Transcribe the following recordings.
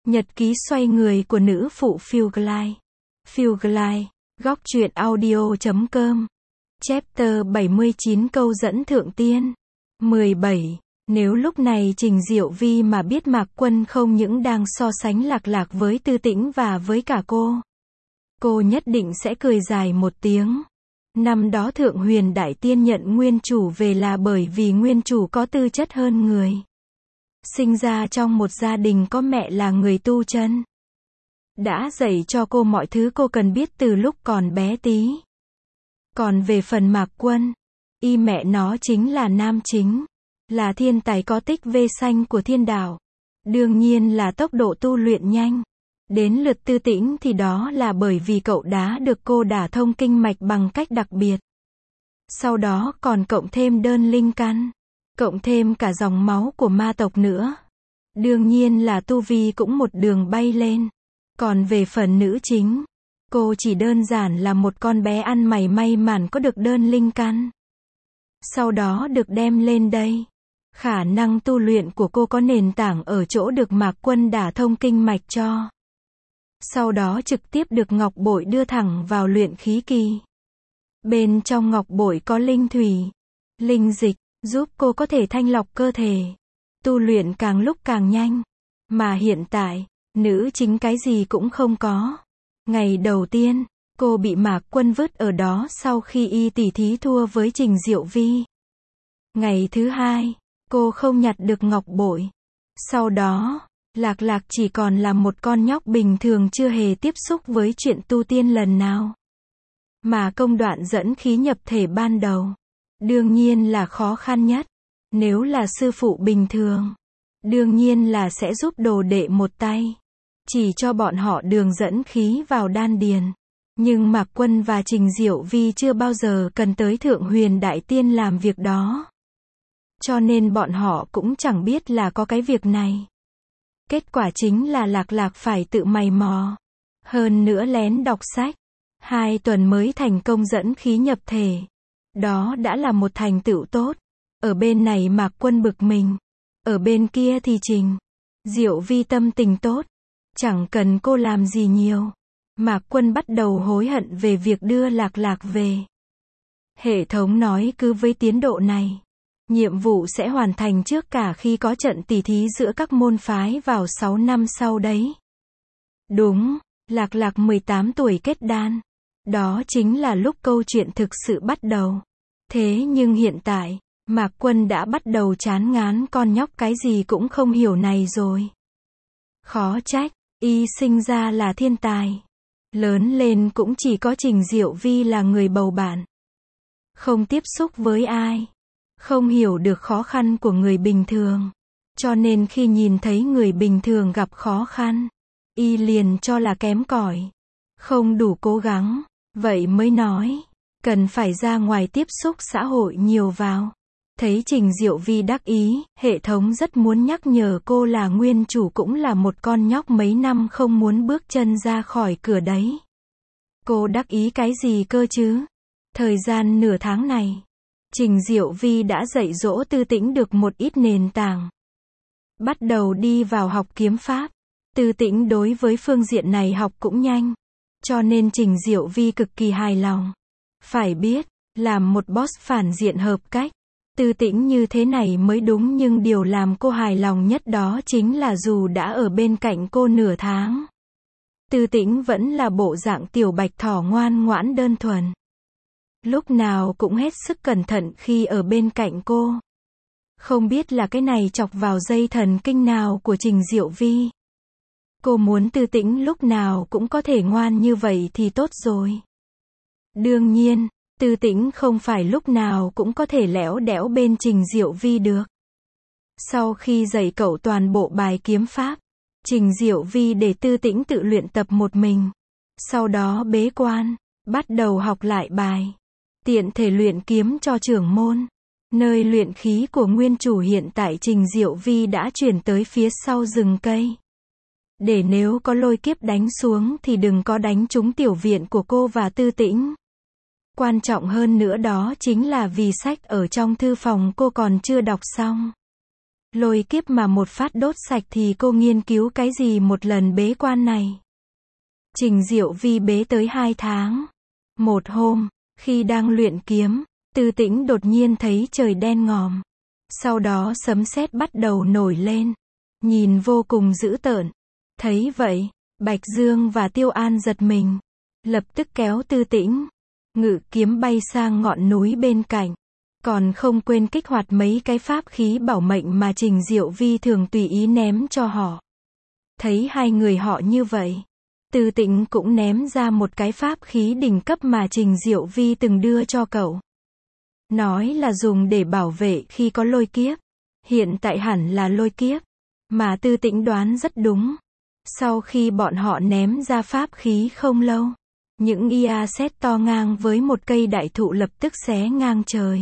Nhật ký xoay người của nữ phụ Phiêu Glide. Phiêu Glide, góc truyện audio.com. Chapter 79 câu dẫn thượng tiên. 17. Nếu lúc này Trình Diệu Vi mà biết Mạc Quân không những đang so sánh Lạc Lạc với Tư Tĩnh và với cả cô nhất định sẽ cười dài một tiếng. Năm đó Thượng Huyền Đại Tiên nhận nguyên chủ về là bởi vì nguyên chủ có tư chất hơn người. Sinh ra trong một gia đình có mẹ là người tu chân. Đã dạy cho cô mọi thứ cô cần biết từ lúc còn bé tí. Còn về phần Mạc Quân, y mẹ nó chính là nam chính. Là thiên tài có tích vê xanh của thiên đạo. Đương nhiên là tốc độ tu luyện nhanh. Đến lượt Tư Tĩnh thì đó là bởi vì cậu đã được cô đả thông kinh mạch bằng cách đặc biệt. Sau đó còn cộng thêm đơn linh căn. Cộng thêm cả dòng máu của ma tộc nữa. Đương nhiên là tu vi cũng một đường bay lên. Còn về phần nữ chính, cô chỉ đơn giản là một con bé ăn mày may mắn có được đơn linh căn. Sau đó được đem lên đây. Khả năng tu luyện của cô có nền tảng ở chỗ được Mạc Quân đả thông kinh mạch cho. Sau đó trực tiếp được ngọc bội đưa thẳng vào luyện khí kỳ. Bên trong ngọc bội có linh thủy, linh dịch, giúp cô có thể thanh lọc cơ thể. Tu luyện càng lúc càng nhanh. Mà hiện tại, nữ chính cái gì cũng không có. Ngày đầu tiên, cô bị Mạc Quân vứt ở đó sau khi y tỉ thí thua với Trình Diệu Vi. Ngày thứ hai, cô không nhặt được ngọc bội. Sau đó, Lạc Lạc chỉ còn là một con nhóc bình thường chưa hề tiếp xúc với chuyện tu tiên lần nào. Mà công đoạn dẫn khí nhập thể ban đầu, đương nhiên là khó khăn nhất. Nếu là sư phụ bình thường, đương nhiên là sẽ giúp đồ đệ một tay. Chỉ cho bọn họ đường dẫn khí vào đan điền. Nhưng Mạc Quân và Trình Diệu Vi chưa bao giờ cần tới Thượng Huyền Đại Tiên làm việc đó. Cho nên bọn họ cũng chẳng biết là có cái việc này. Kết quả chính là Lạc Lạc phải tự mày mò. Hơn nữa lén đọc sách. 2 tuần mới thành công dẫn khí nhập thể. Đó đã là một thành tựu tốt. Ở bên này Mạc Quân bực mình. Ở bên kia thì Trình Diệu Vi tâm tình tốt. Chẳng cần cô làm gì nhiều. Mạc Quân bắt đầu hối hận về việc đưa Lạc Lạc về. Hệ thống nói cứ với tiến độ này, nhiệm vụ sẽ hoàn thành trước cả khi có trận tỉ thí giữa các môn phái vào 6 năm sau đấy. Đúng, Lạc Lạc 18 tuổi kết đan. Đó chính là lúc câu chuyện thực sự bắt đầu. Thế nhưng hiện tại, Mạc Quân đã bắt đầu chán ngán con nhóc cái gì cũng không hiểu này rồi. Khó trách, y sinh ra là thiên tài. Lớn lên cũng chỉ có Trình Diệu Vi là người bầu bạn. Không tiếp xúc với ai. Không hiểu được khó khăn của người bình thường. Cho nên khi nhìn thấy người bình thường gặp khó khăn, y liền cho là kém cỏi. Không đủ cố gắng. Vậy mới nói, cần phải ra ngoài tiếp xúc xã hội nhiều vào. Thấy Trình Diệu Vi đắc ý, hệ thống rất muốn nhắc nhở cô là nguyên chủ cũng là một con nhóc mấy năm không muốn bước chân ra khỏi cửa đấy. Cô đắc ý cái gì cơ chứ? Thời gian nửa tháng này, Trình Diệu Vi đã dạy dỗ Tư Tĩnh được một ít nền tảng. Bắt đầu đi vào học kiếm pháp. Tư Tĩnh đối với phương diện này học cũng nhanh. Cho nên Trình Diệu Vi cực kỳ hài lòng. Phải biết, làm một boss phản diện hợp cách. Tư Tĩnh như thế này mới đúng, nhưng điều làm cô hài lòng nhất đó chính là dù đã ở bên cạnh cô nửa tháng, Tư Tĩnh vẫn là bộ dạng tiểu bạch thỏ ngoan ngoãn đơn thuần. Lúc nào cũng hết sức cẩn thận khi ở bên cạnh cô. Không biết là cái này chọc vào dây thần kinh nào của Trình Diệu Vi. Cô muốn Tư Tĩnh lúc nào cũng có thể ngoan như vậy thì tốt rồi. Đương nhiên, Tư Tĩnh không phải lúc nào cũng có thể lẽo đẽo bên Trình Diệu Vi được. Sau khi dạy cậu toàn bộ bài kiếm pháp, Trình Diệu Vi để Tư Tĩnh tự luyện tập một mình. Sau đó bế quan, bắt đầu học lại bài. Tiện thể luyện kiếm cho trưởng môn. Nơi luyện khí của nguyên chủ hiện tại Trình Diệu Vi đã chuyển tới phía sau rừng cây. Để nếu có lôi kiếp đánh xuống thì đừng có đánh trúng tiểu viện của cô và Tư Tĩnh. Quan trọng hơn nữa đó chính là vì sách ở trong thư phòng cô còn chưa đọc xong. Lôi kiếp mà một phát đốt sạch thì cô nghiên cứu cái gì một lần bế quan này. Trình Diệu Vi bế tới 2 tháng. Một hôm, khi đang luyện kiếm, Tư Tĩnh đột nhiên thấy trời đen ngòm. Sau đó sấm sét bắt đầu nổi lên. Nhìn vô cùng dữ tợn. Thấy vậy, Bạch Dương và Tiêu An giật mình. Lập tức kéo Tư Tĩnh. Ngự kiếm bay sang ngọn núi bên cạnh. Còn không quên kích hoạt mấy cái pháp khí bảo mệnh mà Trình Diệu Vi thường tùy ý ném cho họ. Thấy hai người họ như vậy, Tư Tĩnh cũng ném ra một cái pháp khí đỉnh cấp mà Trình Diệu Vi từng đưa cho cậu. Nói là dùng để bảo vệ khi có lôi kiếp. Hiện tại hẳn là lôi kiếp. Mà Tư Tĩnh đoán rất đúng. Sau khi bọn họ ném ra pháp khí không lâu, những ia sét to ngang với một cây đại thụ lập tức xé ngang trời.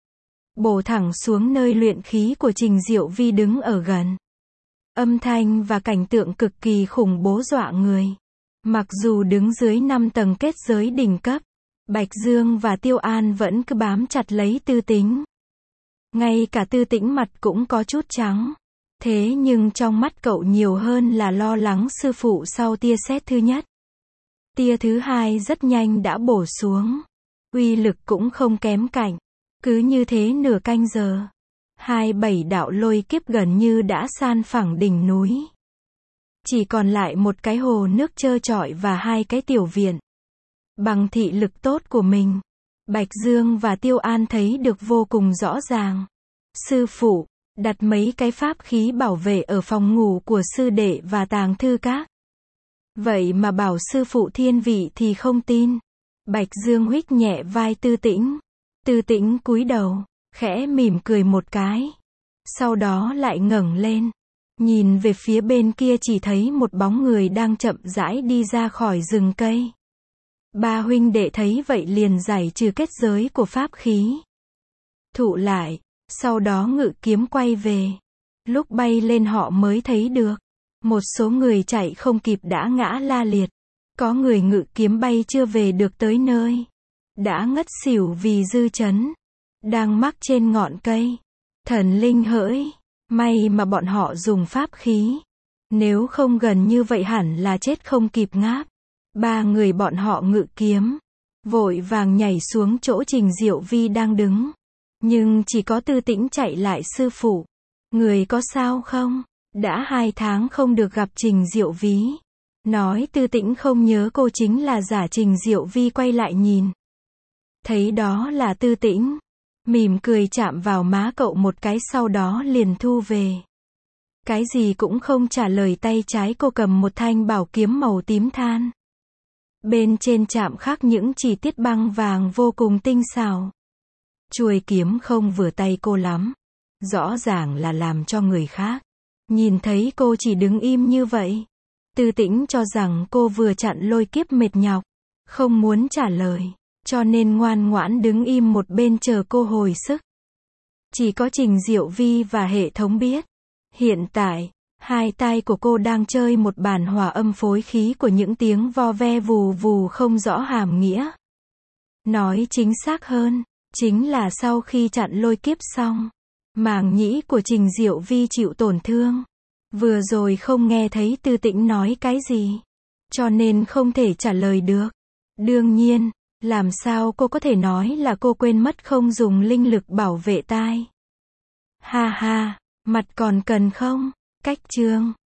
Bổ thẳng xuống nơi luyện khí của Trình Diệu Vi đứng ở gần. Âm thanh và cảnh tượng cực kỳ khủng bố dọa người. Mặc dù đứng dưới 5 tầng kết giới đỉnh cấp, Bạch Dương và Tiêu An vẫn cứ bám chặt lấy Tư Tĩnh. Ngay cả Tư Tĩnh mặt cũng có chút trắng. Thế nhưng trong mắt cậu nhiều hơn là lo lắng sư phụ sau tia sét thứ nhất. Tia thứ hai rất nhanh đã bổ xuống. Uy lực cũng không kém cạnh. Cứ như thế nửa canh giờ, 27 đạo lôi kiếp gần như đã san phẳng đỉnh núi. Chỉ còn lại một cái hồ nước trơ trọi và 2 cái tiểu viện. Bằng thị lực tốt của mình, Bạch Dương và Tiêu An thấy được vô cùng rõ ràng. Sư phụ, đặt mấy cái pháp khí bảo vệ ở phòng ngủ của sư đệ và tàng thư các. Vậy mà bảo sư phụ thiên vị thì không tin. Bạch Dương huých nhẹ vai Tư Tĩnh. Tư Tĩnh cúi đầu, khẽ mỉm cười một cái. Sau đó lại ngẩng lên. Nhìn về phía bên kia chỉ thấy một bóng người đang chậm rãi đi ra khỏi rừng cây. Ba huynh đệ thấy vậy liền giải trừ kết giới của pháp khí. Thụ lại, sau đó ngự kiếm quay về. Lúc bay lên họ mới thấy được. Một số người chạy không kịp đã ngã la liệt. Có người ngự kiếm bay chưa về được tới nơi. Đã ngất xỉu vì dư chấn. Đang mắc trên ngọn cây. Thần linh hỡi. May mà bọn họ dùng pháp khí. Nếu không gần như vậy hẳn là chết không kịp ngáp. Ba người bọn họ ngự kiếm. Vội vàng nhảy xuống chỗ Trình Diệu Vi đang đứng. Nhưng chỉ có Tư Tĩnh chạy lại sư phụ. Người có sao không? Đã 2 tháng không được gặp Trình Diệu Vi. Nói Tư Tĩnh không nhớ cô chính là giả. Trình Diệu Vi quay lại nhìn. Thấy đó là Tư Tĩnh. Mỉm cười chạm vào má cậu một cái sau đó liền thu về. Cái gì cũng không trả lời, tay trái cô cầm một thanh bảo kiếm màu tím than. Bên trên chạm khắc những chi tiết băng vàng vô cùng tinh xảo. Chuôi kiếm không vừa tay cô lắm. Rõ ràng là làm cho người khác. Nhìn thấy cô chỉ đứng im như vậy. Tư Tĩnh cho rằng cô vừa chặn lôi kiếp mệt nhọc. Không muốn trả lời. Cho nên ngoan ngoãn đứng im một bên chờ cô hồi sức. Chỉ có Trình Diệu Vi và hệ thống biết. Hiện tại, hai tai của cô đang chơi một bản hòa âm phối khí của những tiếng vo ve vù vù không rõ hàm nghĩa. Nói chính xác hơn, chính là sau khi chặn lôi kiếp xong, màng nhĩ của Trình Diệu Vi chịu tổn thương. Vừa rồi không nghe thấy Tư Tĩnh nói cái gì, cho nên không thể trả lời được. Đương nhiên, làm sao cô có thể nói là cô quên mất không dùng linh lực bảo vệ tai. Ha ha, mặt còn cần không? Cách chương